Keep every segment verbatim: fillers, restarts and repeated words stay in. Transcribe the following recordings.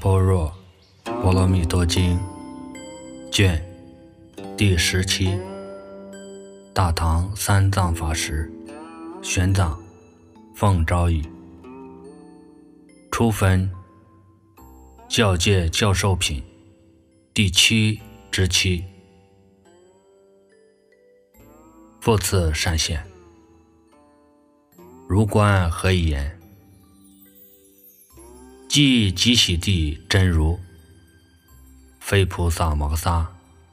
般若波罗蜜多经卷第十七，大唐三藏法师玄奘奉诏译，初分教戒教授品第七之七。复次善现，如观何以言？即即喜地真如，非菩萨摩诃萨；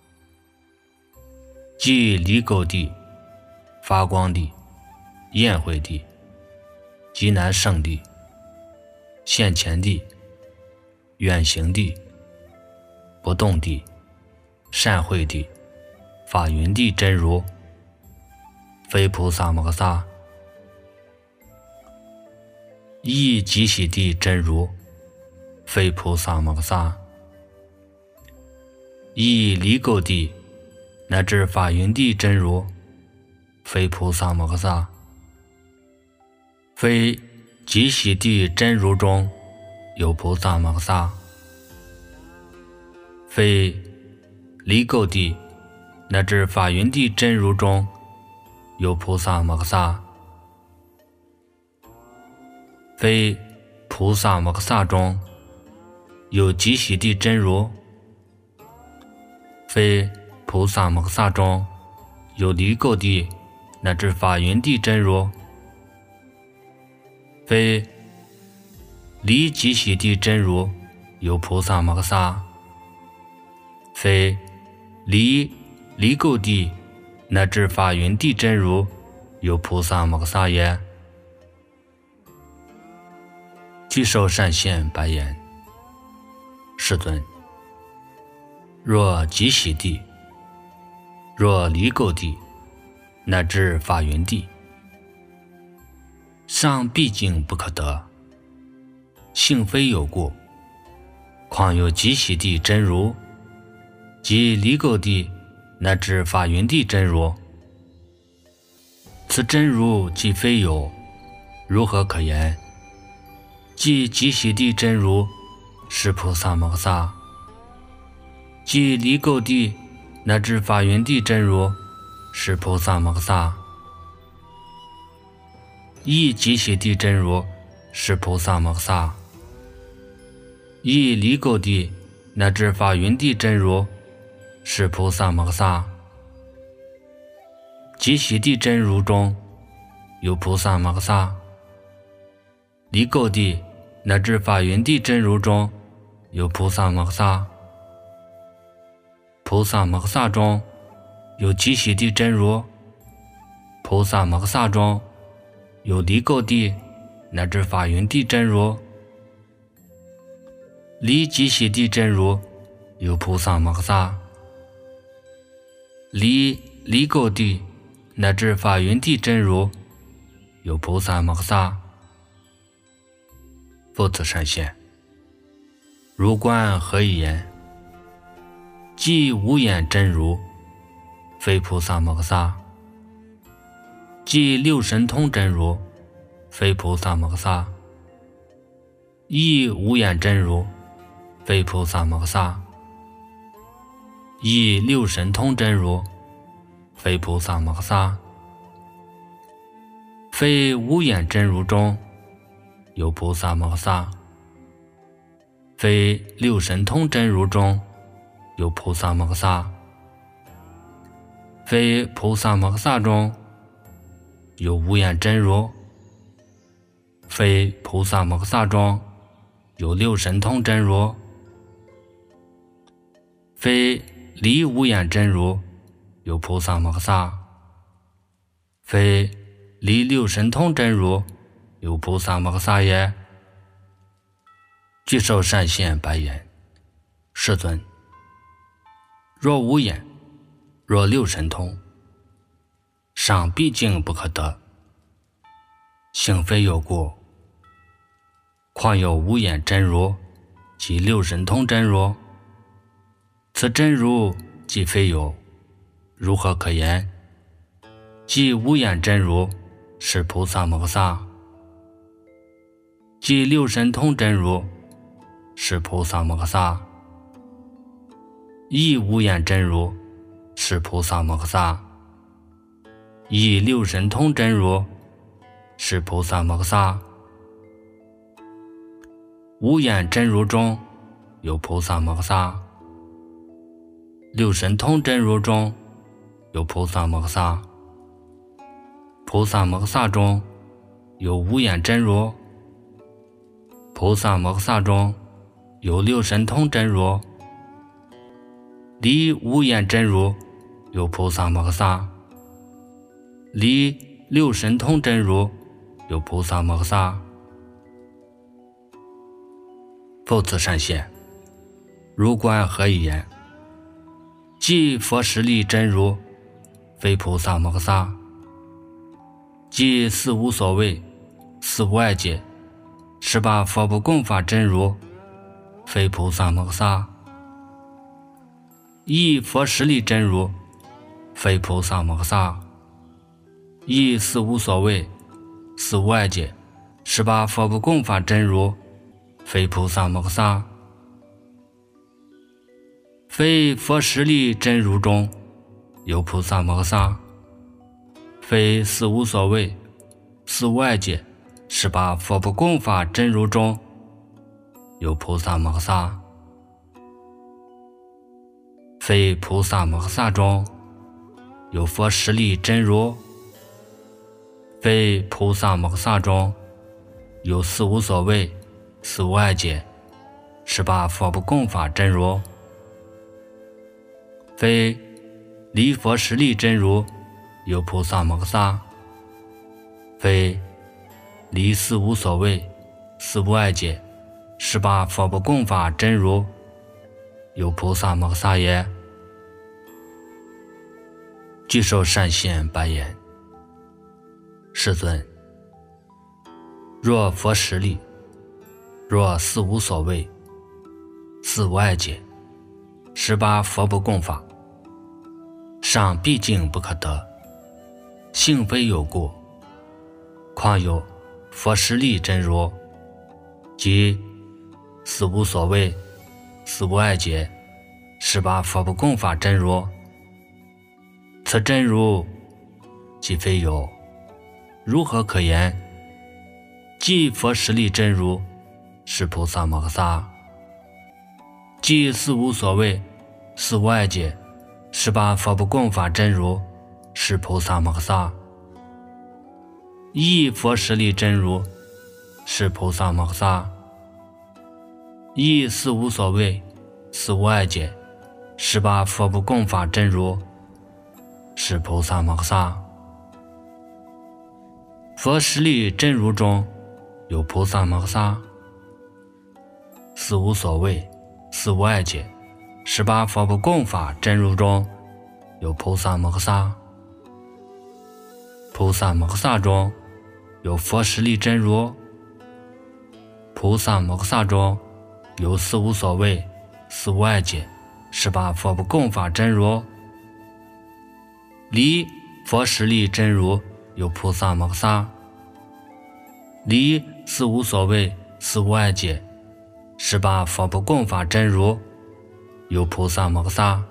即离垢地、发光地、宴会地、极难胜地、现前地、远行地、不动地、善会地、法云地真如，非菩萨摩诃萨；亦即喜地真如，非菩萨摩诃萨；亦离垢地乃至法云地真如，非菩萨摩诃萨；非即喜地真如中有菩萨摩诃萨；非离垢地乃至法云地真如中有菩萨摩诃萨；非菩萨摩诃萨中有即喜地真如，非菩萨摩诃萨中有离垢地乃至法云地真如，非离即喜地真如有菩萨摩诃萨，非离离垢地乃至法云地真如有菩萨摩诃萨也。具受善现白言：世尊，若即喜地，若离垢地乃至法云地，尚毕竟不可得，幸非有故，况有即喜地真如及离垢地乃至法云地真如？此真如既非有，如何可言？即即喜地真如是菩萨摩诃萨，即离垢地乃至法云地真如是菩萨摩诃萨，亦即喜地真如是菩萨摩诃萨，亦离垢地乃至法云地真如是菩萨摩诃萨。即喜地真如中有菩萨摩诃萨，离垢地乃至法云地真如中有菩萨摩诃萨，菩萨摩诃萨中有即喜地真如，菩萨摩诃萨中有离垢地乃至法云地真如，离即喜地真如有菩萨摩诃萨，离离垢地乃至法云地真如有菩萨摩诃萨。复次善现，如观何以言？即无眼真如，非菩萨摩诃萨；即六神通真如，非菩萨摩诃萨；亦无眼真如，非菩萨摩诃萨；亦六神通真如，非菩萨摩诃萨；非无眼真如中有菩萨摩诃萨，非六神通真如中有菩萨摩诃萨，非菩萨摩诃萨中有无眼真如，非菩萨摩诃萨中有六神通真如，非离无眼真如有菩萨摩诃萨，非离六神通真如有菩萨摩诃萨也。具受善现白言：世尊，若无眼，若六神通，尚毕竟不可得，幸非有故，况有无眼真如及六神通真如？此真如既非有，如何可言？即无眼真如是菩萨摩诃萨，即六神通真如是菩萨摩诃萨。以无眼真如是菩萨摩诃萨。以六神通真如是菩萨摩诃萨。无眼真如中有菩萨摩诃萨，六神通真如中有菩萨摩诃萨。菩萨摩诃萨中有无眼真如，菩萨摩诃萨中有六神通真如。离无眼真如有菩萨摩诃萨，离六神通真如有菩萨摩诃萨。复次善现，如观何以言？即佛实力真如，非菩萨摩诃萨；即四无所谓、四无碍解、十八佛不共法真如，非菩萨摩诃萨；以佛实力真如，非菩萨摩诃萨；以四无所谓、四无碍解、十八佛不共法真如，非菩萨摩诃萨。非佛实力真如中有菩萨摩诃萨，非四无所谓、四无碍解、十八佛不共法真如中有菩萨摩诃萨。非菩萨摩诃萨中有佛实力真如，非菩萨摩诃萨中有四无所谓、四无碍解、十八佛不共法真如。非离佛实力真如有菩萨摩诃萨，非离四无所谓、四无碍解、十八佛不共法真如有菩萨摩诃萨也。具受善现白言：世尊，若佛实力，若四无所谓、四无碍解、十八佛不共法，尚毕竟不可得，幸非有故。况有佛实力真如，即四无所谓、四无碍解、十八佛不共法真如，此真如既非有，如何可言？即佛实力真如是菩萨摩诃萨，即四无所谓、四无碍解、十八佛不共法真如是菩萨摩诃萨。一佛实力真如是菩萨摩诃萨，一四无所谓、四无碍解、十八佛不共法真如是菩萨摩诃萨。佛实力真如中有菩萨摩诃萨，四无所谓、四无碍解、十八佛不共法真如中有菩萨摩诃萨。菩萨摩诃萨中有佛实力真如，菩萨摩诃萨中有四无所谓、四无碍解、十八佛不共法真如。离佛实力真如有菩萨摩诃萨，离四无所谓、四无碍解、十八佛不共法真如有菩萨摩诃萨。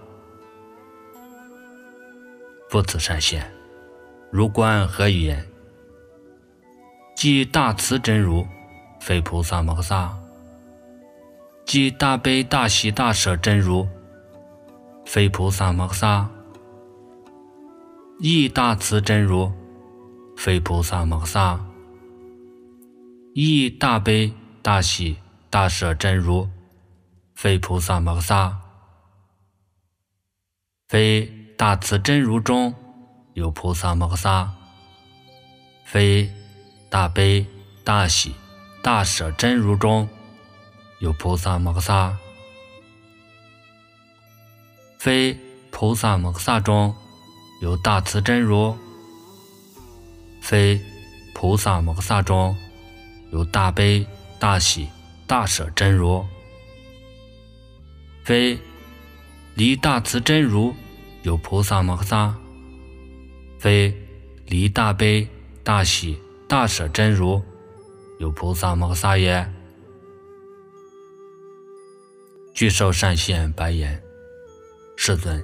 复次善现，如观何以言？即大慈真如，非菩萨摩诃萨；即大悲大喜大舍真如，非菩萨摩诃萨；亦大慈真如，非菩萨摩诃萨；亦大悲大喜大舍真如，非菩萨摩诃萨。非大慈真如中有菩萨摩诃萨，非大悲大喜大舍真如中有菩萨摩诃萨，非菩萨摩诃萨中有大慈真如，非菩萨摩诃萨中有大悲大喜大舍真如，非离大慈真如有菩萨摩诃萨，非离大悲大喜大舍真如有菩萨摩诃萨也。 具受善现白言：世尊，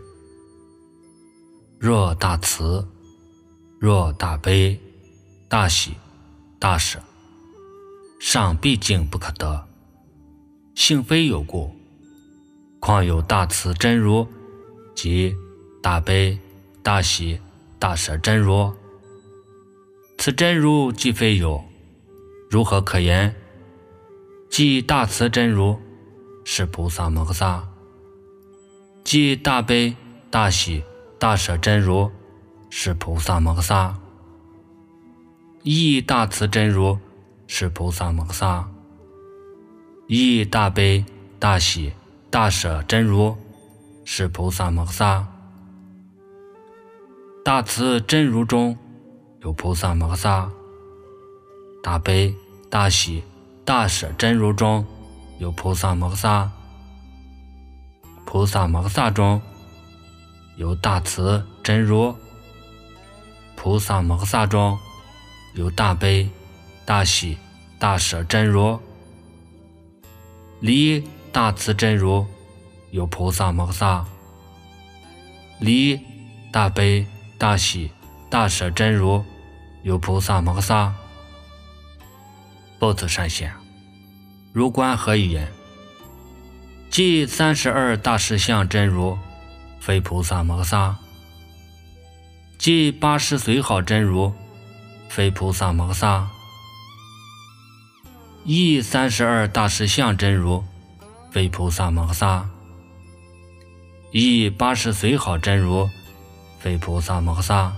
若大慈，若大悲，大喜，大舍，上毕竟不可得，性非有故，况有大慈真如及大悲大喜大舍真如？此真如既非有，如何可言？即大慈真如是菩萨摩诃萨，即大悲大喜大舍真如是菩萨摩诃萨，亦大慈真如是菩萨摩诃萨，亦大悲大喜大舍真如是菩萨摩诃萨。大慈真如中有菩萨摩诃萨，大悲大喜大舍真如中有菩萨摩诃萨，菩萨摩诃萨中有大慈真如，菩萨摩诃萨中有大悲大喜大舍真如，离大慈真如有菩萨摩诃萨，离大悲大喜大舍真如有菩萨摩诃萨。报此善现，如观何以言？即三十二大士相真如非菩萨摩诃萨，即八十随好真如非菩萨摩诃萨，亦三十二大士相真如非菩萨摩诃萨，亦八十随好真如非菩萨摩诃萨，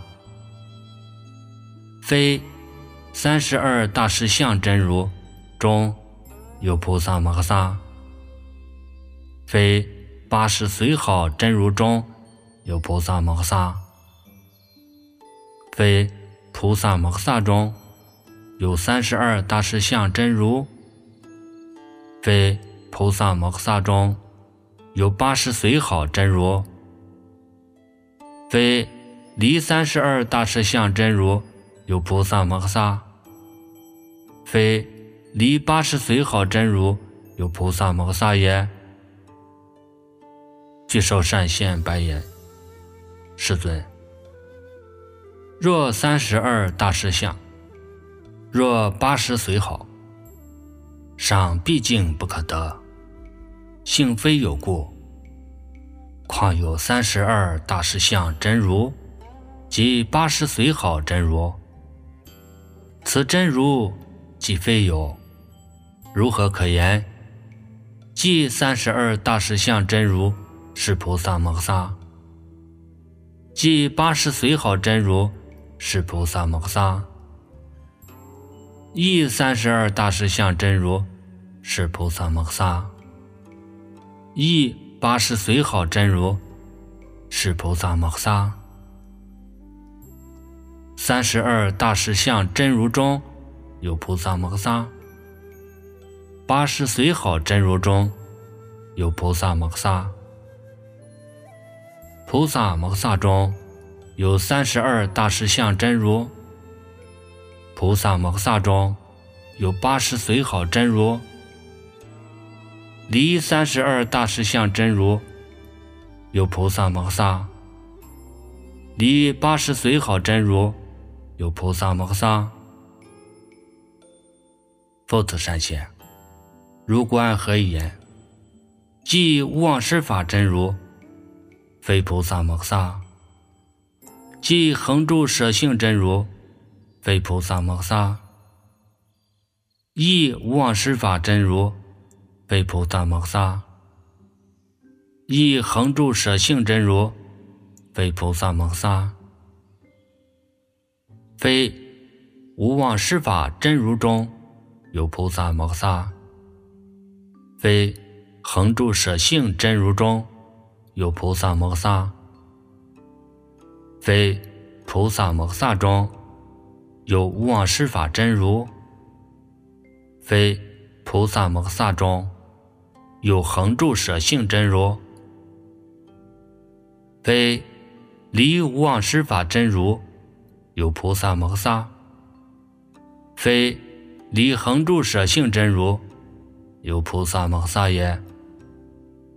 非三十二大士相真如中有菩萨摩诃萨，非八十随好真如中有菩萨摩诃萨，非菩萨摩诃萨中有三十二大士相真如，非菩萨摩诃萨中有八十随好真如，非离三十二大士相真如有菩萨摩诃萨，非离八十随好真如有菩萨摩诃萨也。具受善现白言：世尊，若三十二大士相，若八十随好，上毕竟不可得，性非有故，况有三十二大士相真如及八十随好真如？此真如既非有，如何可言？即三十二大士相真如是菩萨摩诃萨，即八十随好真如是菩萨摩诃萨，亦三十二大士相真如是菩萨摩诃萨，亦八十随好真如是菩萨摩诃萨。三十二大士相真如中有菩萨摩诃萨，八十随好真如中有菩萨摩诃萨，菩萨摩诃萨中有三十二大士相真如，菩萨摩诃萨中有八十随好真如，离三十二大士相真如有菩萨摩诃萨，离八十随好真如有菩萨摩诃萨。复此善现，如观何以言？即无妄施法真如非菩萨摩诃萨，即恒住舍性真如非菩萨摩诃萨，亦无妄施法真如非菩萨摩诃萨，亦恒住舍性真如非菩萨摩诃萨，非无妄施法真如中有菩萨摩诃萨，非恒住舍性真如中有菩萨摩诃萨，非菩萨摩诃萨中有无妄施法真如，非菩萨摩诃萨中有恒住舍性真如，非离无妄施法真如有菩萨摩诃萨，非离恒住舍性真如有菩萨摩诃萨也。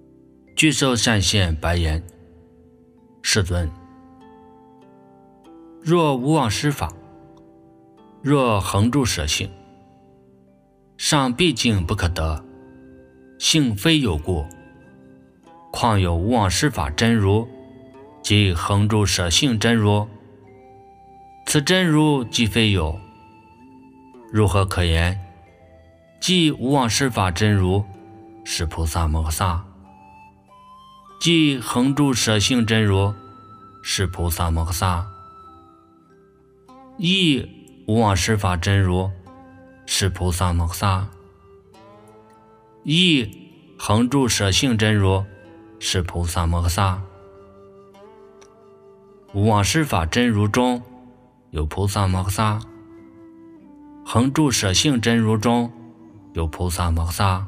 举手闪现白言：世尊，若无妄施法，若恒住舍性，上毕竟不可得，性非有故，况有无妄施法真如即恒住舍性真如？此真如既非有，如何可言？即无妄施法真如是菩萨摩诃萨，即恒住舍性真如是菩萨摩诃萨，亦无妄施法真如是菩萨摩诃萨，亦恒住舍性真如是菩萨摩诃萨。无妄施法真如中有菩萨摩诃萨，恒住舍性真如中有菩萨摩诃萨，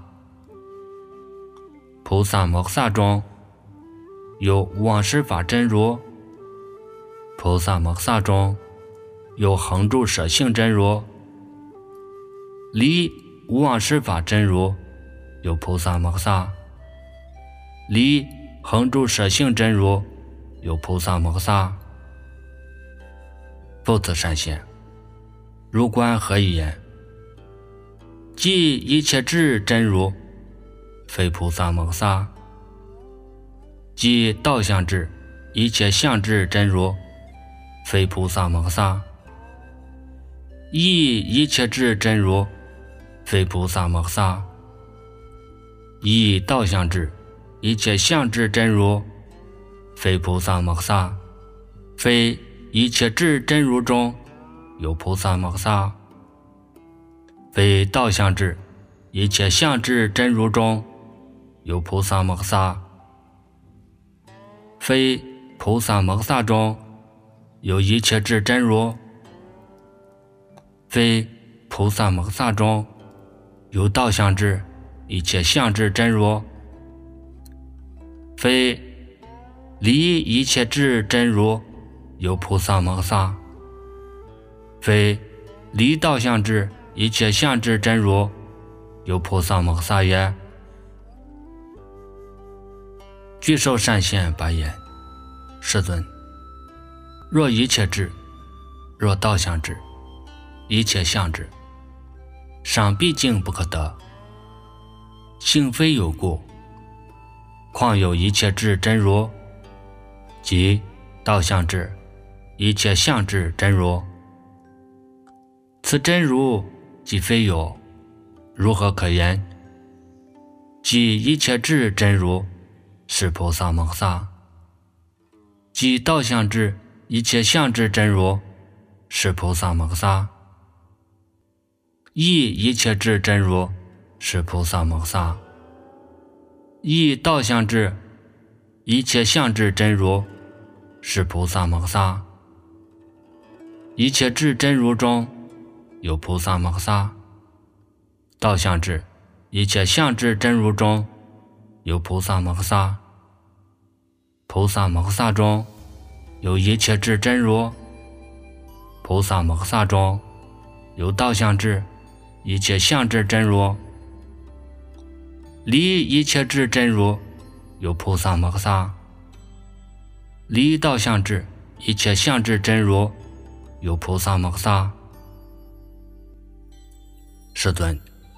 菩萨摩诃萨中有无妄施法真如，菩萨摩诃萨中有恒住舍性真如，离无妄施法真如有菩萨摩诃萨，离恒住舍性真如有菩萨摩诃萨。复次善现，如观何以言？即一切智真如非菩萨摩诃萨，即道相智一切相智真如非菩萨摩诃萨，亦一切智真如非菩萨摩诃萨，亦道相智一切相智真如非菩萨摩诃萨，非一切智真如中有菩萨摩诃萨，非道相智一切相智真如中有菩萨摩诃萨，非菩萨摩诃萨中有一切智真如，非菩萨摩诃萨中有道相智一切相智真如，非离一切智真如有菩萨摩诃萨，非离道相智一切相智真如有菩萨摩诃萨也。具受善现白言：世尊，若一切智，若道相智，一切相智，上毕竟不可得，性非有故，况有一切智真如，即道相智一切相智真如？此真如既非有，如何可言？即一切智真如是菩萨摩诃萨，即道相智一切相智真如是菩萨摩诃萨，亦一切智真如是菩萨摩诃萨，亦道相智一切相智真如是菩萨摩诃萨。一切智真如中有菩萨摩诃萨，道相智一切相智真如中有菩萨摩诃萨，菩萨摩诃萨中有一切智真如，菩萨摩诃萨中有道相智一切相智真如，离一切智真如有菩萨摩诃萨，离道相智一切相智真如有菩萨摩诃萨。世尊，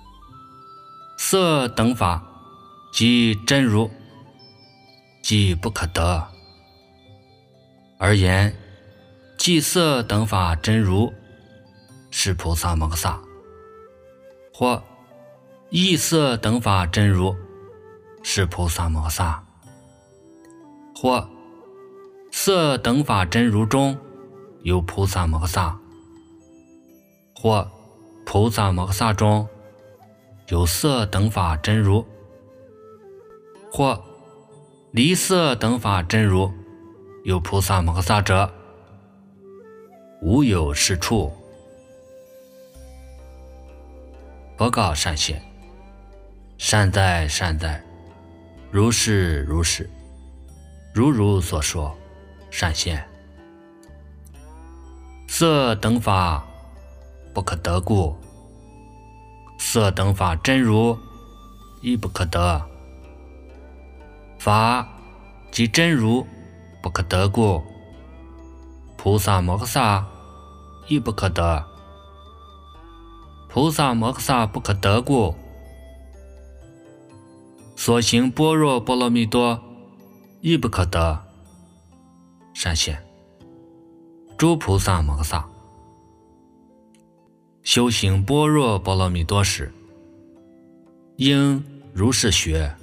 色等法即真如，即不可得，而言即色等法真如是菩萨摩诃萨，或异色等法真如是菩萨摩诃萨，或色等法真如中有菩萨摩诃萨，或菩萨摩诃萨中有色等法真如，或离色等法真如有菩萨摩诃萨者，无有是处。佛告善现：善哉善哉，如是如是，如如所说。善现，色等法不可得故，色等法真如亦不可得。 法即真如，不可得故，菩萨摩诃萨亦不可得。菩萨摩诃萨不可得故，所行般若波罗蜜多亦不可得。善现，诸菩萨摩诃萨修行般若波罗蜜多时，应如是学。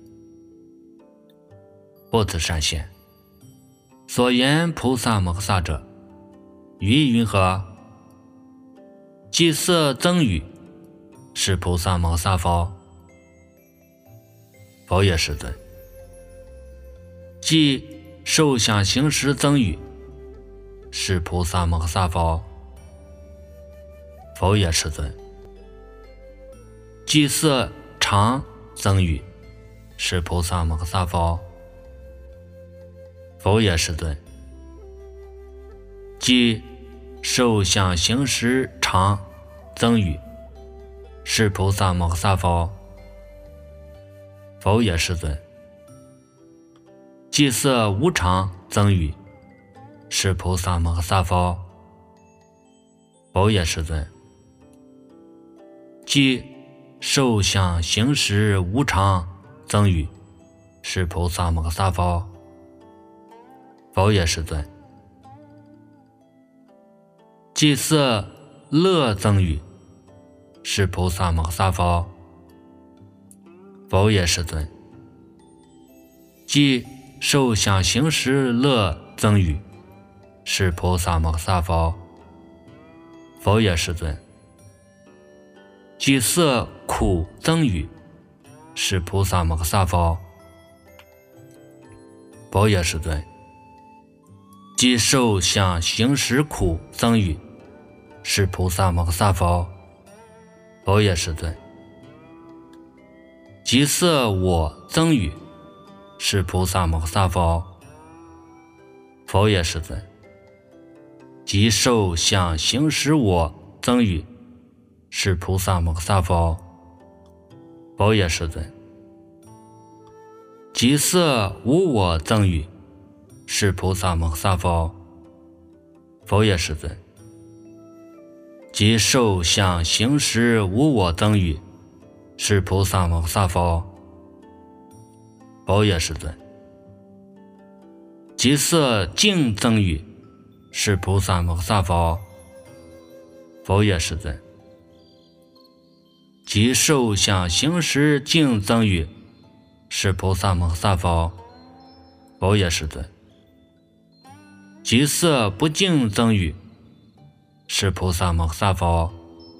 不此善现，所言菩萨摩诃萨者，语意云何？即色增语，是菩萨摩诃萨否？否也，世尊。即受想行识增语，是菩萨摩诃萨否？否也，世尊。即色常增语，是菩萨摩诃萨否？否也，世尊。即受想行识常增语，是菩萨摩诃萨否？否也，世尊。即色无常增语，是菩萨摩诃萨否？否也，世尊。即受想行识无常增语，是菩萨摩诃萨否？否也，世尊。即色乐增语，是菩萨摩诃萨否？否也，世尊。即受想行识乐增语，是菩萨摩诃萨否？否也，世尊。即色苦增语，是菩萨摩诃萨否？否也，世尊。即受想行识苦增语，是菩萨摩诃萨否？否也，世尊。即色我增语，是菩萨摩诃萨否？否也，世尊。即受想行识我增语，是菩萨摩诃萨否？否也，世尊。即色无我增语，是菩萨摩诃萨否？否也，世尊。即受想行识无我增语，是菩萨摩诃萨否？否也，世尊。即色净增语，是菩萨摩诃萨否？否也，世尊。即受想行识净增语，是菩萨摩诃萨否？否也，世尊。即色不净增语，是菩萨摩诃萨否？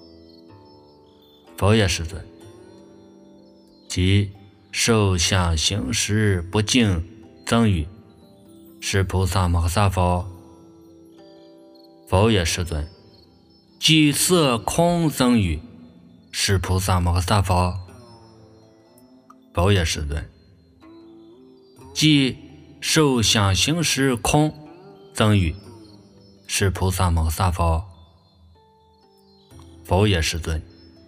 否也，世尊。即受想行识不净增语，是菩萨摩诃萨否？否也，世尊。即色空增语，是菩萨摩诃萨否？否也，世尊。即受想行识空增语，是菩萨摩诃萨否？否也，世尊。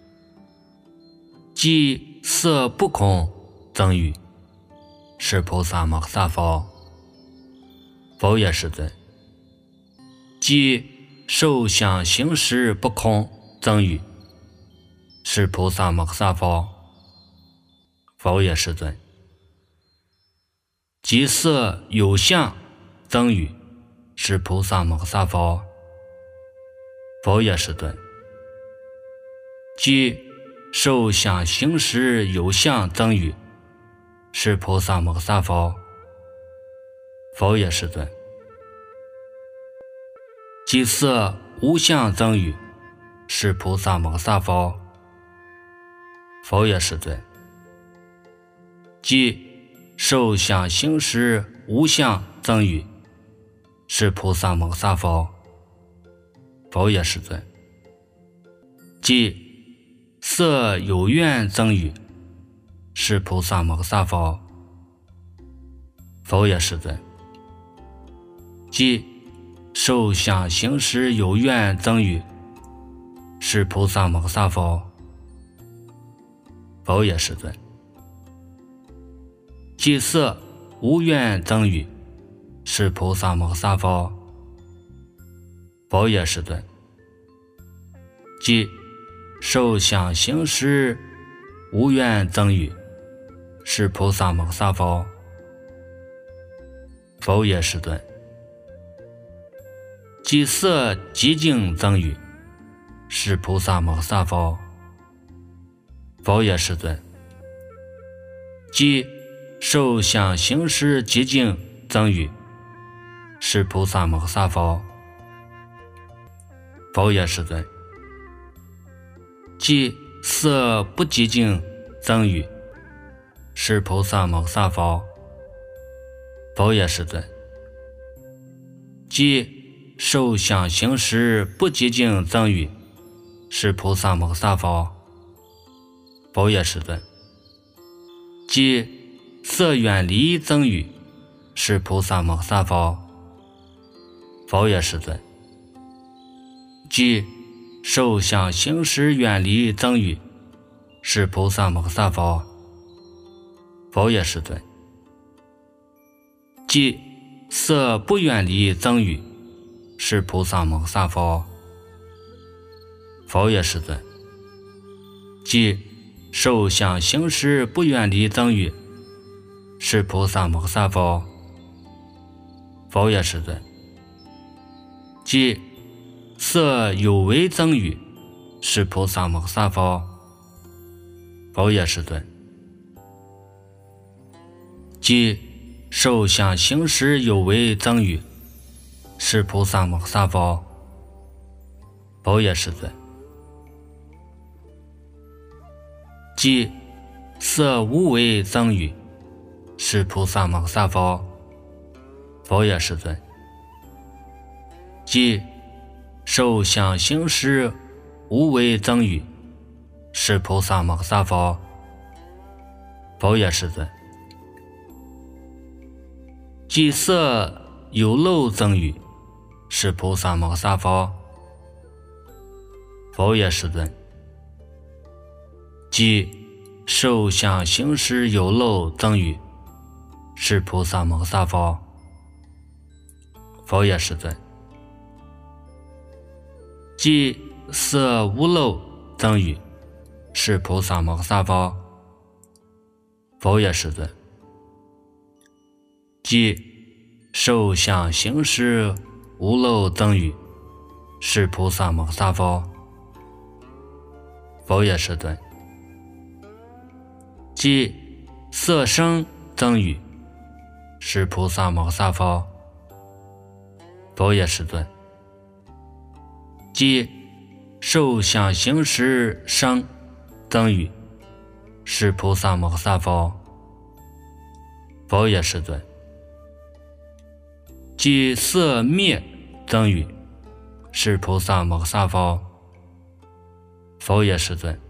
即色不空增语，是菩萨摩诃萨否？否也，世尊。即受想行识不空增语，是菩萨摩诃萨否？否也，世尊。即色有相增语，是菩萨摩诃萨否？否也，世尊。即受想行识有相增语，是菩萨摩诃萨否？否也，世尊。即色无相增语，是菩萨摩诃萨否？否也，世尊。即受想行识无相增语，是菩萨摩诃萨否？否也，世尊。即色有愿增语，是菩萨摩诃萨否？否也，世尊。即受想行识有愿增语，是菩萨摩诃萨否？否也，世尊。 即色无愿增语，是菩萨摩诃萨佛。佛也是尊。即受想行识无愿增语，是菩萨摩诃萨佛。佛也是尊。即色寂静增语，是菩萨摩诃萨佛。佛也是尊。即受想行识寂静增语，是菩萨摩诃萨佛。佛也是尊。即色不寂静增语，是菩萨摩诃萨佛。佛也是尊。即受想行识不寂静增语，是菩萨摩诃萨佛。佛也是尊。即色远离增语，是菩萨摩诃萨佛。佛也是尊。即受想行识远离增语，是菩萨摩诃萨佛。佛也是尊。即色不远离增语，是菩萨摩诃萨佛。佛也是尊。即受想行识不远离增语，是菩萨摩诃萨佛。佛也是尊。即色有为增语，是菩萨摩诃萨佛。佛也是尊。即受想行识有为增语，是菩萨摩诃萨佛。佛也是尊。即色无为增语，是菩萨摩诃萨佛。佛也是尊。即受想行识无为增语，是菩萨摩诃萨佛。佛也是尊。即色有漏增语，是菩萨摩诃萨佛。佛也是尊。即受想行识有漏增语，是菩萨摩诃萨佛。佛也是尊。即色无漏增语，是菩萨摩诃萨佛。佛也是尊。即受想行识无漏增语，是菩萨摩诃萨佛。佛也是尊。即色声增语，是菩萨摩诃萨佛。佛也是尊。即受想行识声增语，是菩萨摩诃萨佛。佛也是尊。即色灭增语，是菩萨摩诃萨佛。佛也是尊。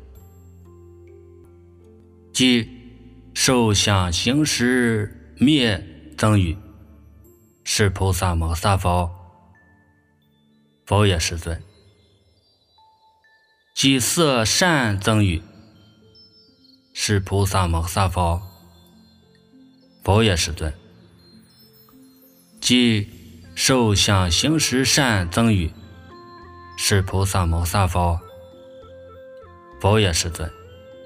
即受想行识灭增语，是菩萨摩诃萨佛。佛也是尊。即色善增语，是菩萨摩诃萨佛。佛也是尊。即受想行识善增语，是菩萨摩诃萨佛。佛也是尊。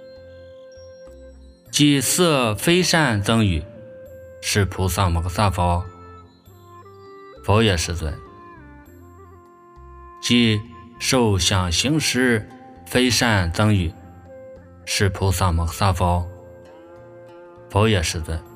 即色非善增语，是菩萨摩诃萨佛。佛也是尊。即受想行识非善增语，是菩萨摩诃萨佛。佛也是尊。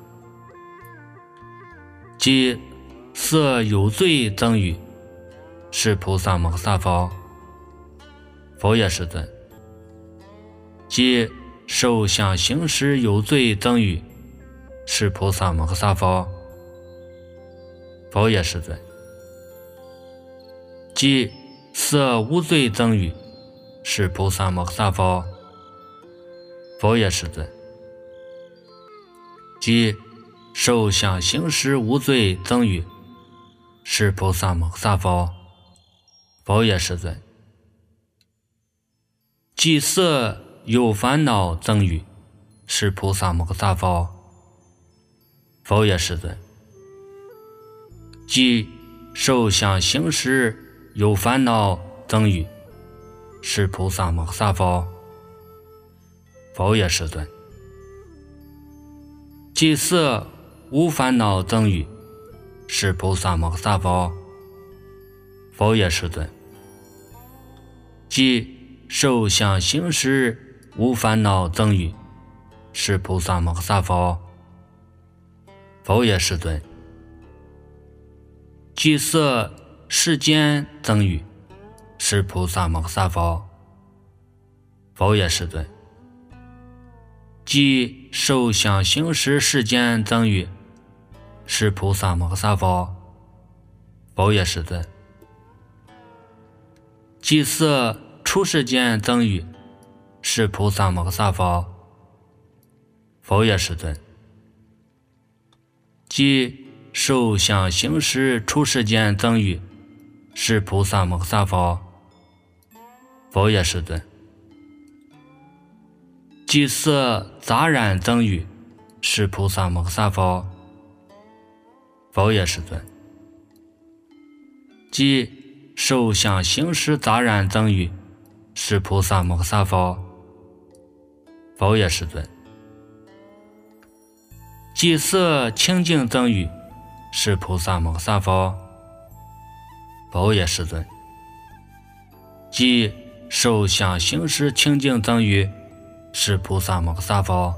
即色有罪增语，是菩萨摩诃萨佛。佛也是尊。即受想行识有罪增语，是菩萨摩诃萨佛。佛也是尊。即色无罪增语，是菩萨摩诃萨佛。佛也是尊。即受想行识无罪增语，是菩萨摩诃萨佛。佛也是尊。即色有烦恼增语，是菩萨摩诃萨佛。 佛也是尊。即受想行识有烦恼增语，是菩萨摩诃萨否？佛也是尊。即色无烦恼增语，是菩萨摩诃萨否？佛也是尊。即受想行识无烦恼增语，是菩萨摩诃萨否？佛也是尊。即色世间增语，是菩萨摩诃萨否？佛也是尊。即受想行识世间增语，是菩萨摩诃萨否？佛也是尊。即色出世间增语，是菩萨摩诃萨否？佛也是尊。即受想行识出世间增语，是菩萨摩诃萨否？佛也是尊。即色杂染增语，是菩萨摩诃萨否？佛也是尊。即受想行识杂染增语，是菩萨摩诃萨否？佛也是尊。即色清净增语，是菩萨摩诃萨否？佛也是尊。即受想行识清净增语，是菩萨摩诃萨否？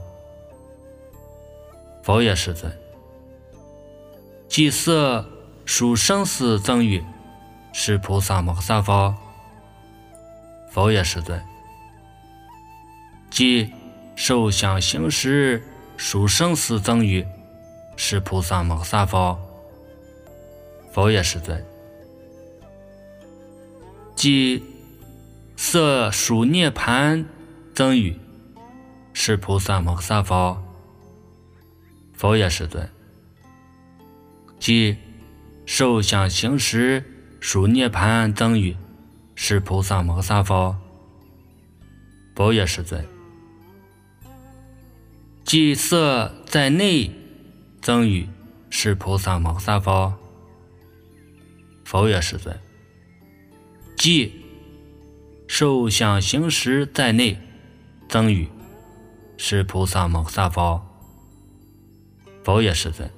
佛也是尊。即色属生死增语，是菩萨摩诃萨否？佛也是尊。即受想行识属生死增语，是菩萨摩诃萨否？佛也是尊。即色属涅盘增语，是菩萨摩诃萨否？佛也是尊。即受想行识属涅盘增语，是菩萨摩诃萨否？佛也是尊。即色在内增语，是菩萨摩诃萨否？佛也是尊。即受想行识在内增语，是菩萨摩诃萨否？佛也是尊。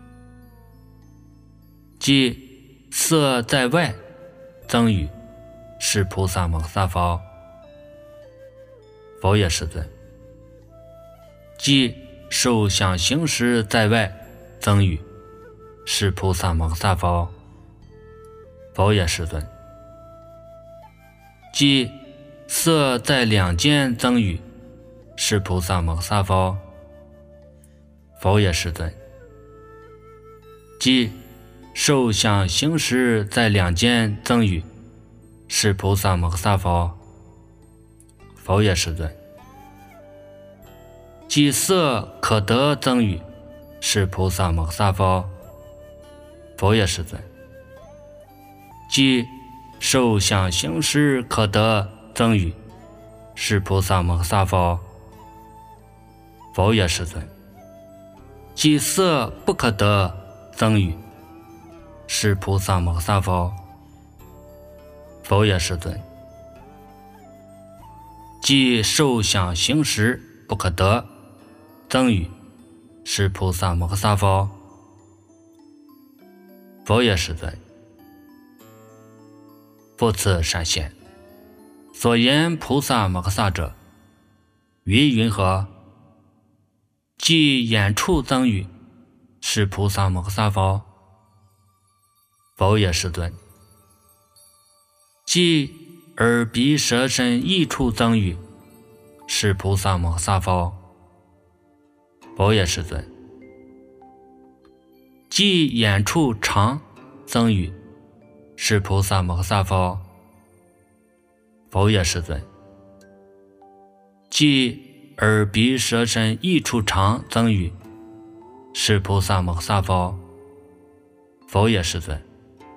即色在外增语，是菩萨摩诃萨否？佛也是尊。即受想行识在外增语，是菩萨摩诃萨否？佛也是尊。即色在两间增语，是菩萨摩诃萨否？佛也是尊。即受想行识在两间增语，是菩萨摩诃萨否？佛也是尊。即色可得增语，是菩萨摩诃萨否？佛也是尊。即受想行识可得增语，是菩萨摩诃萨否？佛也是尊。即色不可得增语，是菩萨摩诃萨否？佛也是尊。即受想行识不可得增语，是菩萨摩诃萨否？佛也是尊。复次善现，所言菩萨摩诃萨者，云云何？即眼处增语，是菩萨摩诃萨否？佛也是尊。即耳鼻舌身意处增语，是菩萨摩诃萨否？佛也是尊。即眼处常增语，是菩萨摩诃萨否？佛也是尊。即耳鼻舌身意处常增语，是菩萨摩诃萨否？佛也是尊。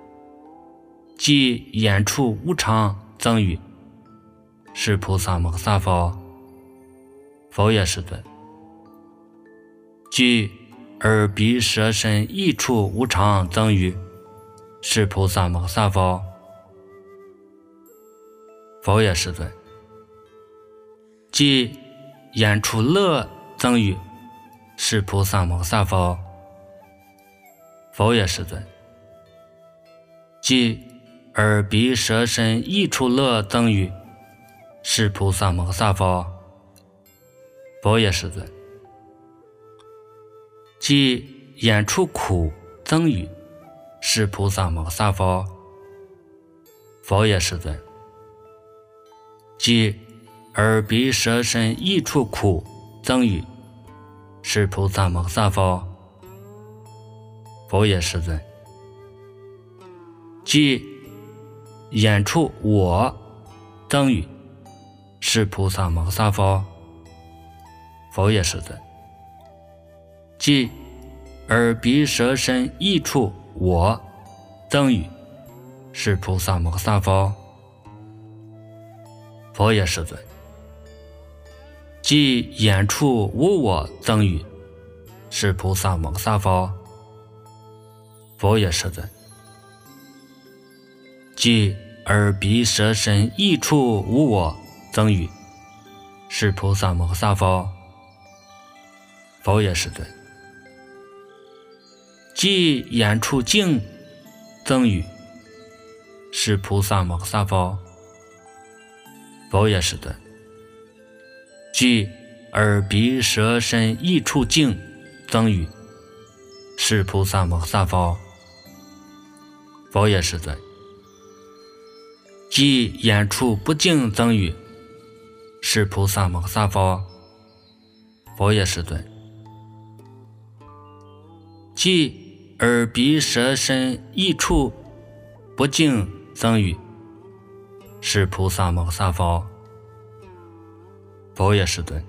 即眼处无常增语，是菩萨摩诃萨否？佛也是尊。即而彼舍身一处无常增于，是菩萨摩诃萨否？否也，世尊。即眼处乐增于，是菩萨摩诃萨否？否也，世尊。即而彼舍身一处乐增于，是菩萨摩诃萨否？否也，世尊。即眼处苦增于，是菩萨摩诃萨否？否也，世尊。即而彼舍身一处苦增于，是菩萨摩诃萨否？否也，世尊。即眼处我增于，是菩萨摩诃萨否？否也，世尊。即而彼舍身一处我增于，是菩萨摩诃萨否？否也，世尊。即眼处无我增于，是菩萨摩诃萨否？否也，世尊。即而彼舍身一处无我增于，是菩萨摩诃萨否？否也，世尊。即眼处净增于，是菩萨摩诃萨否？否也，世尊。即而彼舍身一处净增于，是菩萨摩诃萨否？否也，世尊。即眼处不净增于，是菩萨摩诃萨否？否也，世尊。即而彼舍身一处不净增于，是菩萨摩诃萨否？否也，世尊。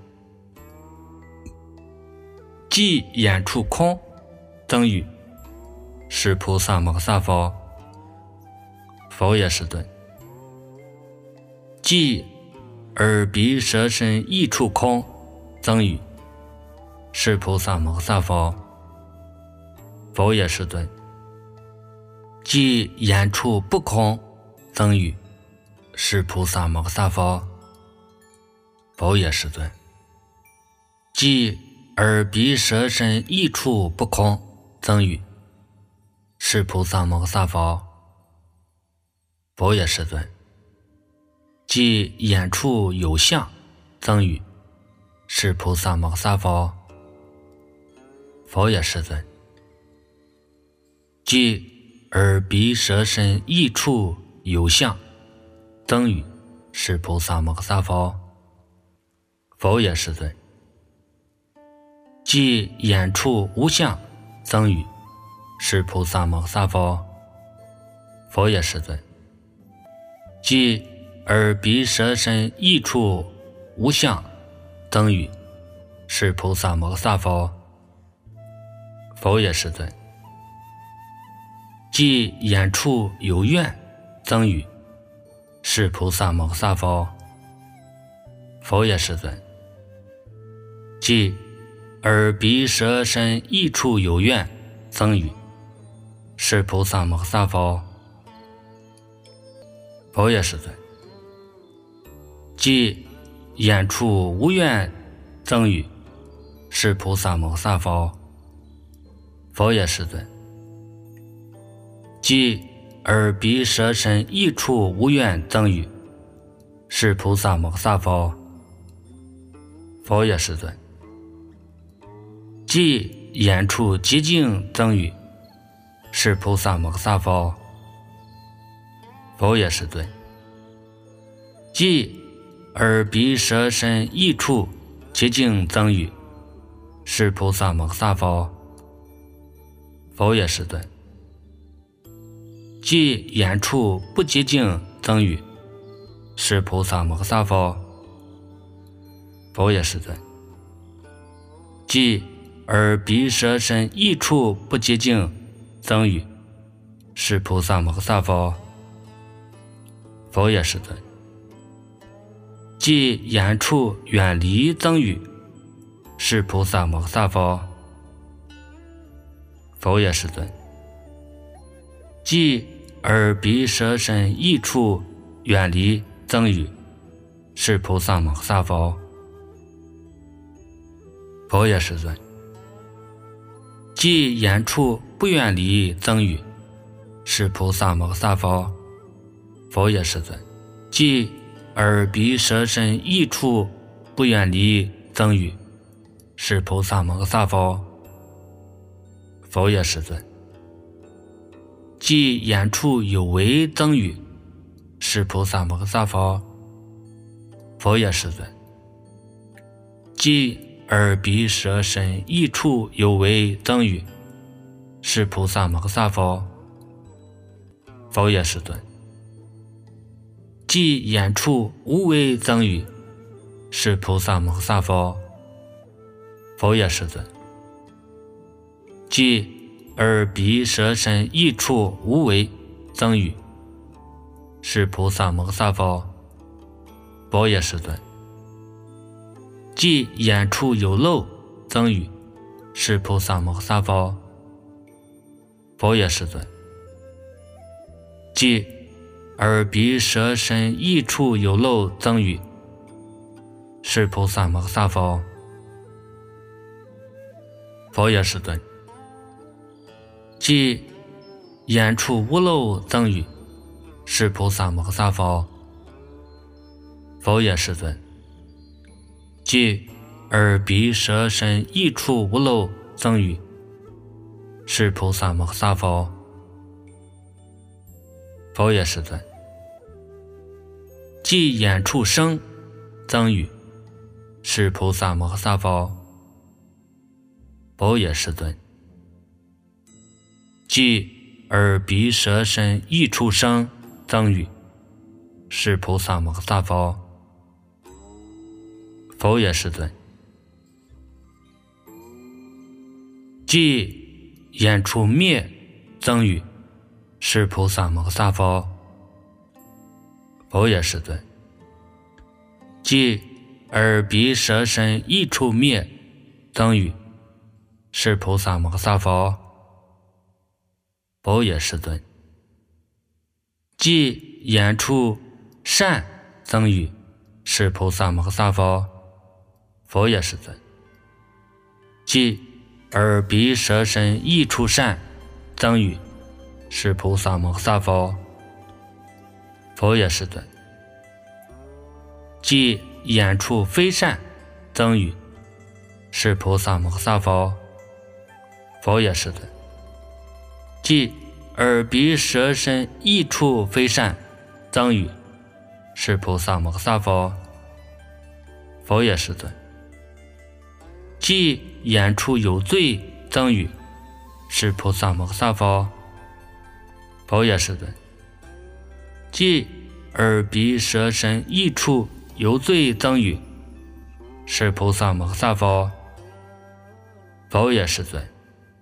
即眼处空增于，是菩萨摩诃萨否？否也，世尊。即而彼舍身一处空增于，是菩萨摩诃萨否？否也，世尊。即眼处不空增于，是菩萨摩诃萨否？否也，世尊。即而彼舍身一处不空增于，是菩萨摩诃萨否？否也，世尊。即眼处有相增于，是菩萨摩诃萨否？否也，世尊。即而彼舍身一处有相增于，是菩萨摩诃萨否？否也，世尊。即眼处无相增于，是菩萨摩诃萨否？否也，世尊。即而彼舍身一处无相增于，是菩萨摩诃萨否？否也，世尊。即眼处有愿增于，是菩萨摩诃萨否？否也，世尊。即而彼舍身一处有愿增于，是菩萨摩诃萨否？否也，世尊。即眼处无愿增于，是菩萨摩诃萨否？否也，世尊。即而彼舍身一处无愿增于，是菩萨摩诃萨否？否也，世尊。即眼处极净增于，是菩萨摩诃萨否？否也，世尊。即而彼舍身一处极净增于，是菩萨摩诃萨否？否也，世尊。即眼处不极净增于，是菩萨摩诃萨否？否也，世尊。即而彼舍身一处不极净增于，是菩萨摩诃萨否？否也，世尊。即眼处远离增于，是菩萨摩诃萨否？ 佛也世尊。即耳鼻舌身意处远离增语，是菩萨摩诃萨佛。佛也世尊。即眼处不远离增语，是菩萨摩诃萨佛。佛也世尊。即耳鼻舌身意处不远离增语，是菩萨摩诃萨佛。佛也世尊。即眼处有为增语，是菩萨摩诃萨佛。佛也世尊。即耳鼻舌身意处有为增语，是菩萨摩诃萨佛。佛也世尊。即眼处无为增语，是菩萨摩诃萨佛。佛也世尊。即耳鼻舌身意处无为增语，是菩萨摩诃萨佛。佛也世尊。即眼处有漏增语，是菩萨摩诃萨佛。佛也世尊。即耳鼻舌身意处有漏增语，是菩萨摩诃萨佛。佛也世尊。即眼处无漏增语，是菩萨摩诃萨佛。佛也世尊。即耳鼻舌身意处无漏增语，是菩萨摩诃萨佛。佛也世尊。即眼处生增语，是菩萨摩诃萨佛。佛也世尊。即耳鼻舌身意处生增语，是菩萨摩诃萨佛。佛也世尊。即眼处灭增语，是菩萨摩诃萨佛。佛也世尊。即耳鼻舌身意处灭增语，是菩萨摩诃萨佛。佛也世尊。即眼处善增语，是菩萨摩诃萨佛。佛也世尊。即耳鼻舌身意处善增语，是菩萨摩诃萨佛。佛也世尊。即眼处非善增语，是菩萨摩诃萨佛。佛也世尊。即耳鼻舌身意处非善增语，是菩萨摩诃萨佛。佛也世尊。即眼处有罪增语，是菩萨摩诃萨佛。佛也世尊。即耳鼻舌身意处有罪增语，是菩萨摩诃萨佛。佛也世尊。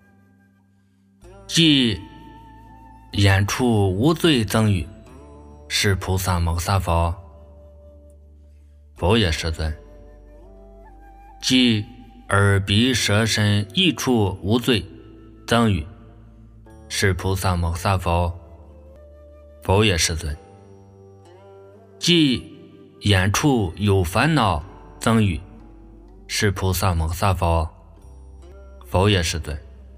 即眼处无罪增语，是菩萨摩诃萨佛。佛也世尊。即耳鼻舌身意处无罪增语，是菩萨摩诃萨佛。佛也世尊。即眼处有烦恼增语，是菩萨摩诃萨佛。佛也世尊。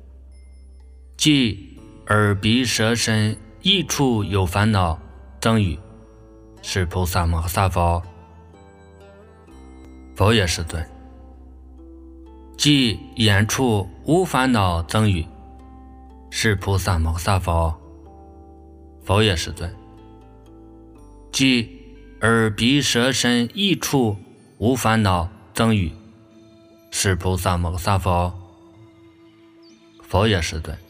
即耳鼻舌身意处有烦恼增语，是菩萨摩诃萨佛。佛也世尊。即眼处无烦恼增语，是菩萨摩诃萨佛。佛也世尊。即耳鼻舌身意处无烦恼增语，是菩萨摩诃萨佛。佛也世尊。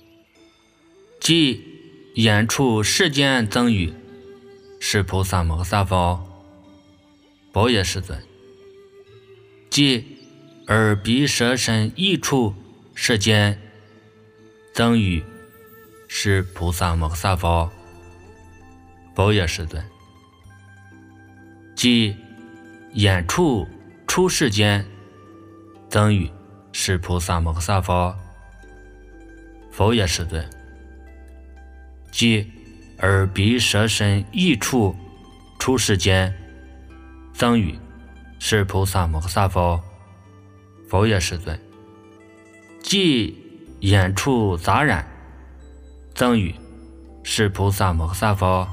即眼处世间增语，是菩萨摩诃萨佛。佛也世尊。即耳鼻舌身意处世间增语，是菩萨摩诃萨佛。佛也世尊。即眼处出世间增语，是菩萨摩诃萨佛。 否也是尊。即耳鼻舌身意处出世间增语是菩萨摩诃萨否？否也是尊。即眼处杂染增语是菩萨摩诃萨否？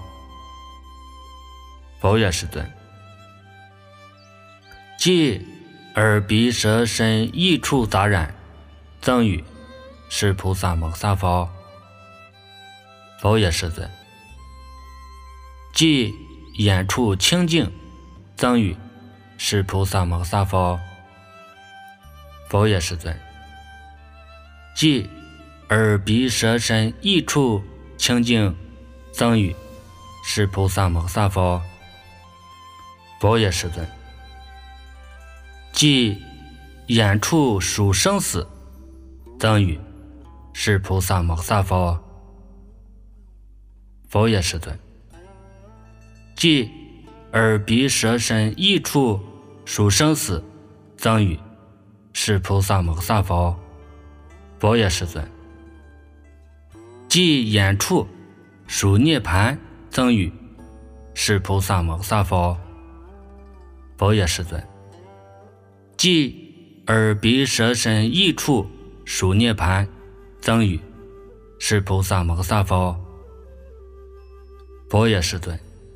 否也是尊。即耳鼻舌身意处杂染增语是菩萨摩诃萨否？否也是尊。即眼处清净增语是菩萨摩诃萨否？否也是尊。即耳鼻舌身意处清净增语是菩萨摩诃萨否？否也是尊。即眼处属生死增语是菩萨摩诃萨否？否也是尊。即耳鼻舌身意处属生死增语是菩萨摩诃萨否？否也是尊。即眼处属涅盘增语是菩萨摩诃萨否？否也是尊。即耳鼻舌身意处属涅盘增语是菩萨摩诃萨否？否也是尊。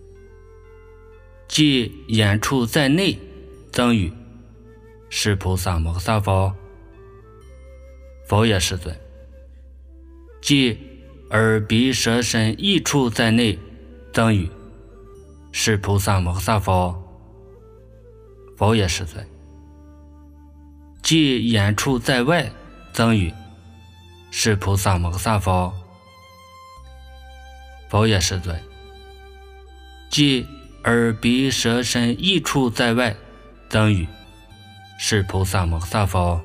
即眼处在内增语是菩萨摩诃萨否？否也是尊。即耳鼻舌身意处在内增语是菩萨摩诃萨否？否也是尊。即眼处在外增语是菩萨摩诃萨否？否也是尊。即耳鼻舌身意处在外增语是菩萨摩诃萨否？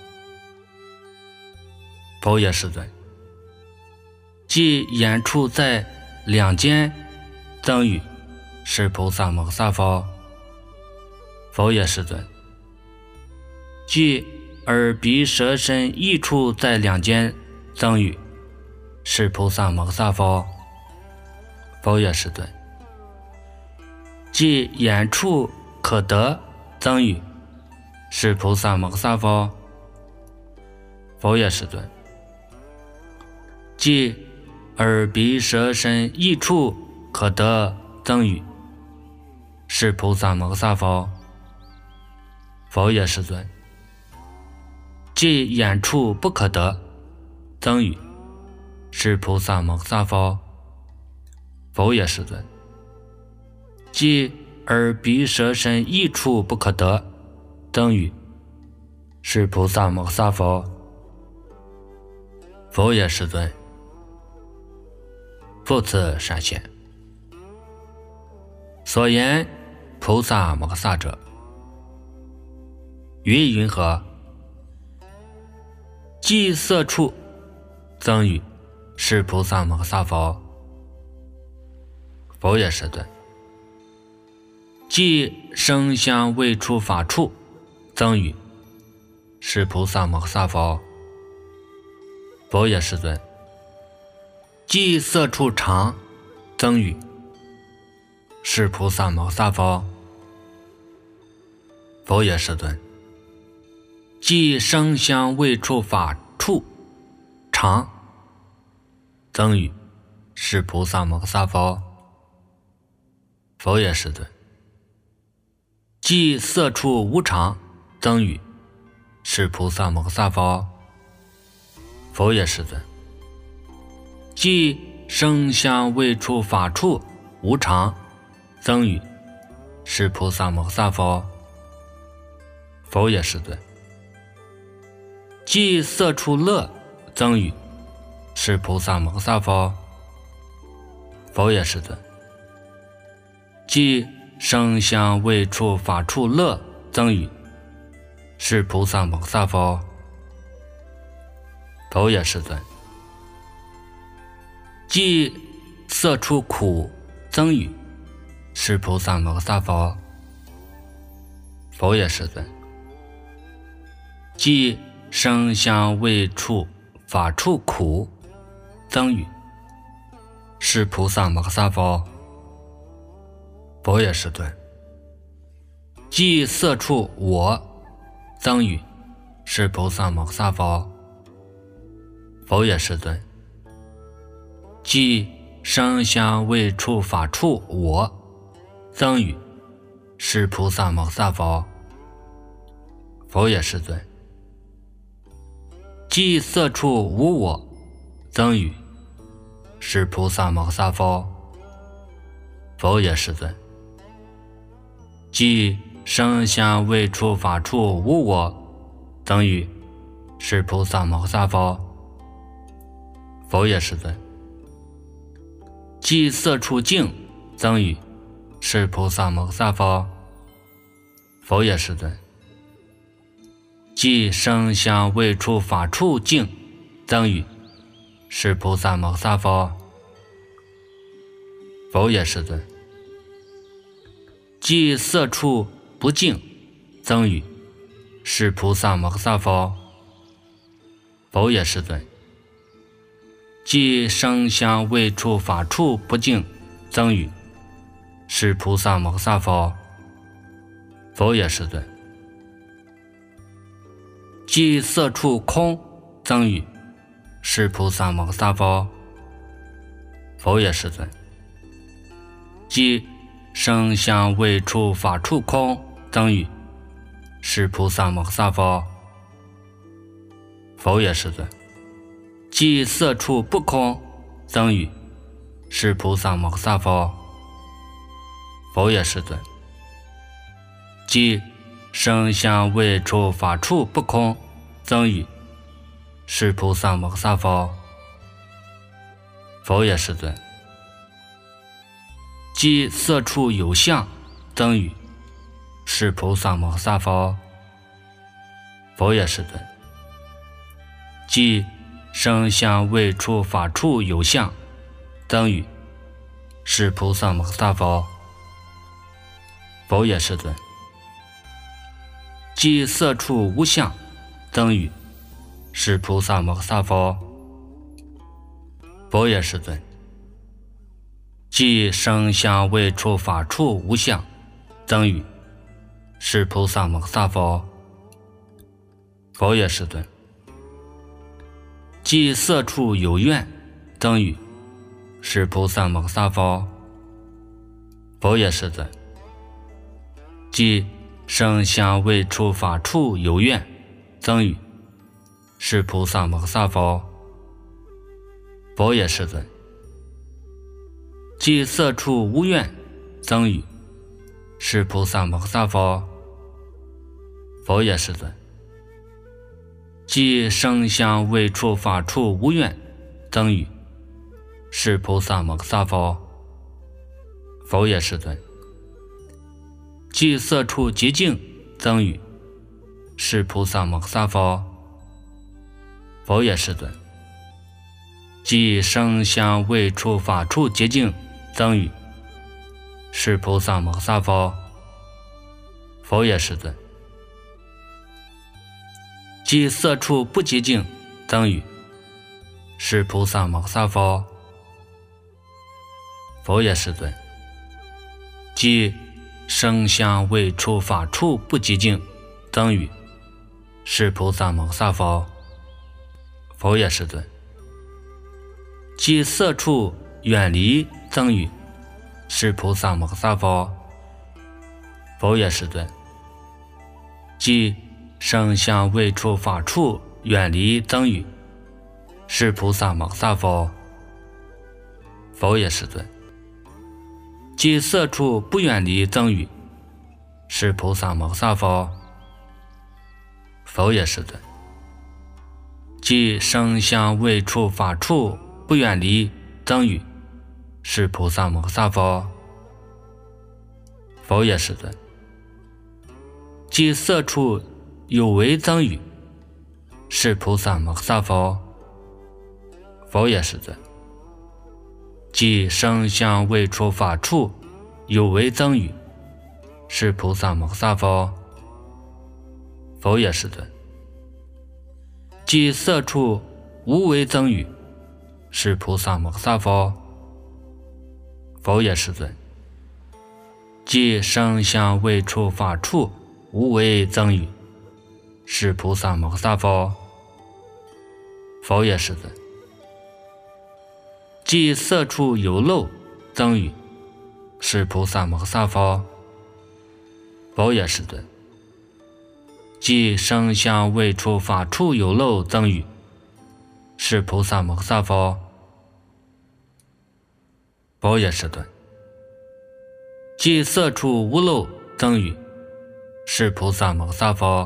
否也是尊。即眼处在两间增语是菩萨摩诃萨否？否也是尊。即耳鼻舌身意处在两间增语是菩萨摩诃萨否？否也是尊。即眼处可得增语是菩萨摩诃萨否？否也是尊。即耳鼻舌身意处可得增语是菩萨摩诃萨否？否也是尊。即眼处不可得增语是菩萨摩诃萨否？否也是尊。即耳鼻舌身意处不可得增语是菩萨摩诃萨否？否也是尊。复次善贤，所言菩萨摩诃萨者，云云何？即色处增语是菩萨摩诃萨否？否也是尊。即声香味触法处增语是菩萨摩诃萨否？否也是尊。即色处常增语是菩萨摩诃萨否？否也是尊。即声香味触法处常增语是菩萨摩诃萨否？否也是尊。即色处无常增语是菩萨摩诃萨否？否也是尊。即声香味触法处无常增语是菩萨摩诃萨否？否也是尊。即色处乐增语是菩萨摩诃萨否？否也是尊。即声香味触法处乐增语是菩萨摩诃萨否？否也是尊。即色处苦增语是菩萨摩诃萨否？否也是尊。即声香味触法处苦，增语是菩萨摩诃萨佛，佛也是尊。即色处我，增语是菩萨摩诃萨佛，佛也是尊。即声香味触法处我，增语是菩萨摩诃萨佛，佛也是尊。即色处无我，增语是菩萨摩诃萨佛，佛也是尊。即声香味触法处无我，增语是菩萨摩诃萨佛，佛也是尊。即色处净，增语是菩萨摩诃萨佛，佛也是尊。即声香味触法处净，增语是菩萨摩诃萨佛，佛也是尊。即色处不净，增语是菩萨摩诃萨佛，佛也是尊。即声香味触法处不净，增语是菩萨摩诃萨佛，佛也是尊。即色处空，增语是菩萨摩诃萨佛，佛也是尊。即声香味触法处空，增语是菩萨摩诃萨佛，佛也是尊。即色处不空，增语是菩萨摩诃萨佛，佛也是尊。即声香味触法处不空，增语是菩萨摩诃萨佛，佛也是尊。即色处有相，增语是菩萨摩诃萨佛，佛也是尊。即声香味触法处有相，增语是菩萨摩诃萨佛，佛也是尊。即色处无相，增语是菩萨摩诃萨佛，佛也是尊。即声香味触法处无相，增语是菩萨摩诃萨佛，佛也是尊。即色处有愿，增语是菩萨摩诃萨佛，佛也是尊。即声香味触法处有愿，增语是菩萨摩诃萨佛，佛也是尊。即色处无愿，增语是菩萨摩诃萨佛，佛也是尊。即声香味触法处无愿，增语是菩萨摩诃萨佛，佛也是尊。即色处洁净，增语是菩萨摩诃萨佛，佛也是尊。即声香味触法处洁净，增语是菩萨摩诃萨佛，佛也是尊。即色处不洁净，增语是菩萨摩诃萨佛，佛也是尊。即声香味触法处不洁净，增语是菩萨摩诃萨佛，佛也是尊。即色处远离，增语是菩萨摩诃萨佛，佛也是尊。即声香味触法处远离，增语是菩萨摩诃萨佛，佛也是尊。即色处不远离，增语是菩萨摩诃萨佛，佛也是尊。即声香味触法处不远离，增语是菩萨摩诃萨佛，佛也是尊。即色处有为，增语是菩萨摩诃萨佛，佛也是尊。即声香味触法处有为，增语是菩萨摩诃萨佛，佛也是尊。即色处无为增语，是菩萨摩诃萨佛。佛也世尊。即声香味触法处无为增语，是菩萨摩诃萨佛。佛也世尊。即色处有漏增语，是菩萨摩诃萨佛。佛也世尊。即声香味触法处有漏增语，是菩萨摩诃萨佛。佛也世尊。即色处无漏增语，是菩萨摩诃萨佛。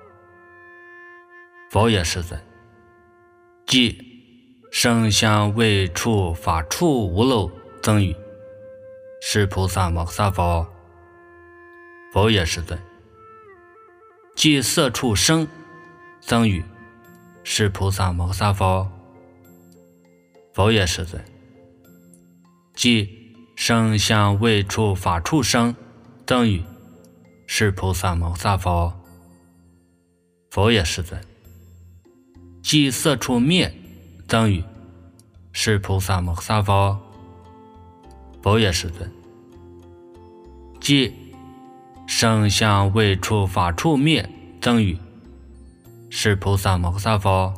佛也世尊。即声香味触法处无漏增语，是菩萨摩诃萨佛。佛也世尊。即色处生增语，是菩萨摩诃萨佛。佛也世尊。即声香味触法处生增语，是菩萨摩诃萨佛。佛也世尊。即色处灭增语，是菩萨摩诃萨佛。佛也世尊。即声香味触法处灭增语，是菩萨摩诃萨佛。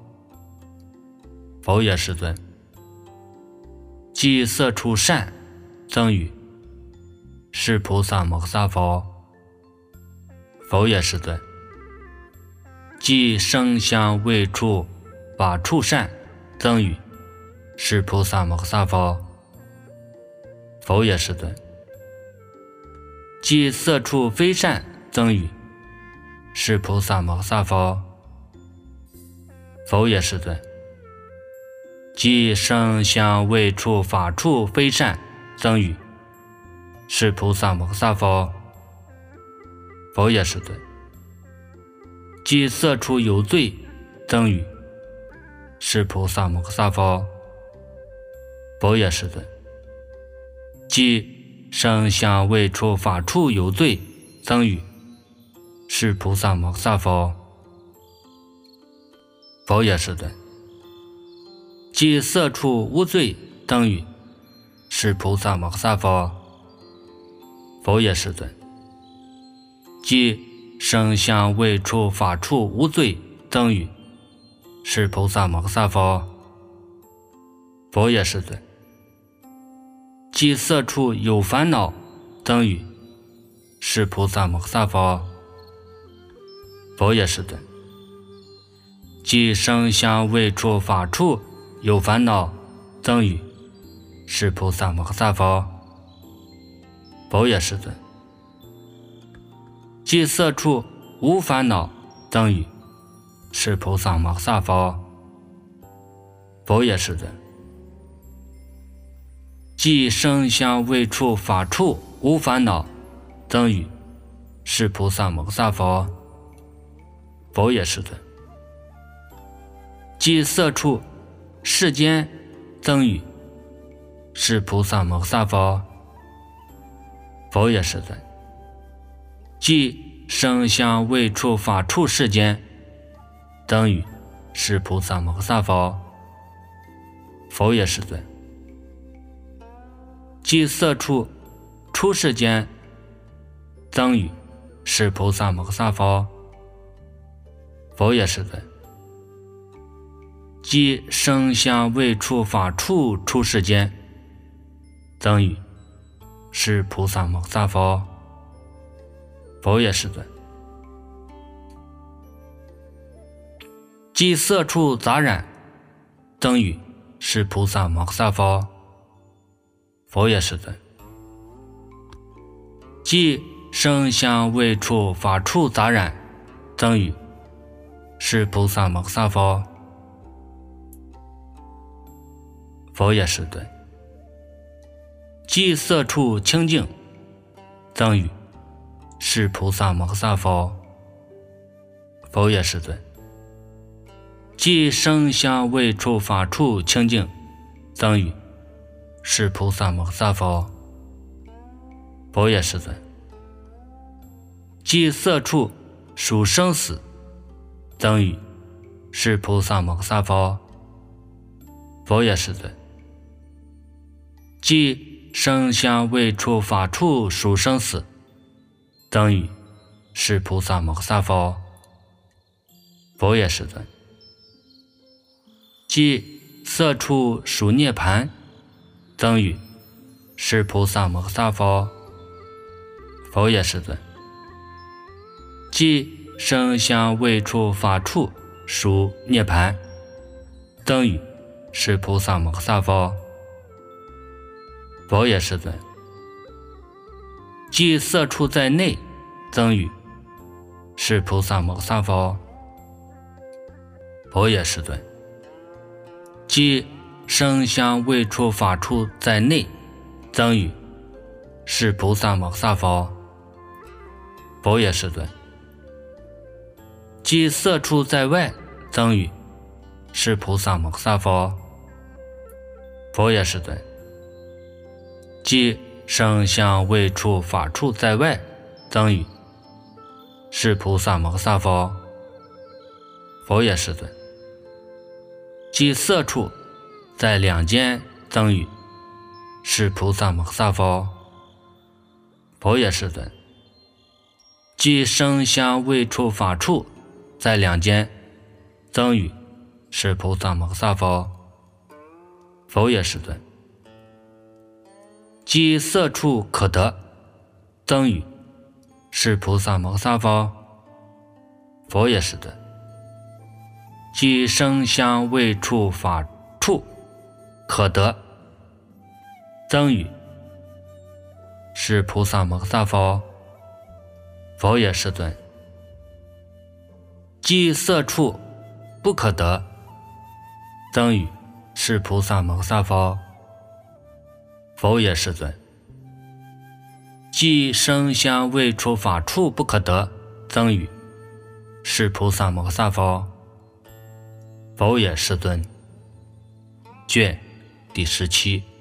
佛也世尊。即色处善增语，是菩萨摩诃萨佛。佛也世尊。即声香味触法处善增语，是菩萨摩诃萨佛。佛也世尊。即色处非善增语，是菩萨摩诃萨佛。佛也世尊。即声香味触法处非善增语，是菩萨摩诃萨佛。佛也世尊。即色处有罪增语，是菩萨摩诃萨佛。佛也世尊。即声香味触法处有罪增语，是菩萨摩诃萨佛。佛也世尊。即色处无罪增语，是菩萨摩诃萨佛。佛也世尊。即声香味触法处无罪增语，是菩萨摩诃萨佛。佛也世尊。即色处有烦恼增语，是菩萨摩诃萨佛。佛也世尊。即声香味触法处有烦恼增语，是菩萨摩诃萨佛。佛也世尊。即色处无烦恼增语，是菩萨摩诃萨佛。佛也世尊。即声香味触法处无烦恼增语，是菩萨摩诃萨佛。佛也世尊。即色处世间增语，是菩萨摩诃萨佛。佛也世尊。即声香味触法处世间增语，是菩萨摩诃萨佛。佛也世尊。即色处出世间增语，是菩萨摩诃萨佛。佛也世尊。即声香味触法处出世间增语，是菩萨摩诃萨佛。佛也世尊。即色处杂染增语，是菩萨摩诃萨佛。佛也世尊。即声香味触法处杂染增语，是菩萨摩诃萨佛。佛也世尊。即色处清净增语，是菩萨摩诃萨佛。佛也世尊。即声香味触法处清净增语，是菩萨摩诃萨佛。佛也世尊。即色处属生死增语，是菩萨摩诃萨佛。 佛也世尊。即声香味触法处殊生死，等于是菩萨摩诃萨佛。佛也世尊。即色处殊涅盘，等于是菩萨摩诃萨佛。佛也世尊。即声香味触法处殊涅盘，等于是菩萨摩诃萨佛。佛也世尊。即色处在内，等于是菩萨摩诃萨佛。佛也世尊。即声香味触法处在内，等于是菩萨摩诃萨佛。佛也世尊。即色处在外，等于是菩萨摩诃萨佛。佛也世尊。即声香味触法处在外，等于是菩萨摩诃萨佛。佛也世尊。即色处在两间，等于是菩萨摩诃萨佛。佛也世尊。即声香味触法处在两间，等于是菩萨摩诃萨佛。佛也世尊。即色处可得，等于是菩萨摩诃萨佛。佛也世尊。即声香味触法处可得，等于是菩萨摩诃萨佛。佛也世尊。即色处不可得，等于是菩萨摩诃萨佛。佛也世尊。即声香味触法处不可得，等于是菩萨摩诃萨佛。佛也世尊。卷第十七。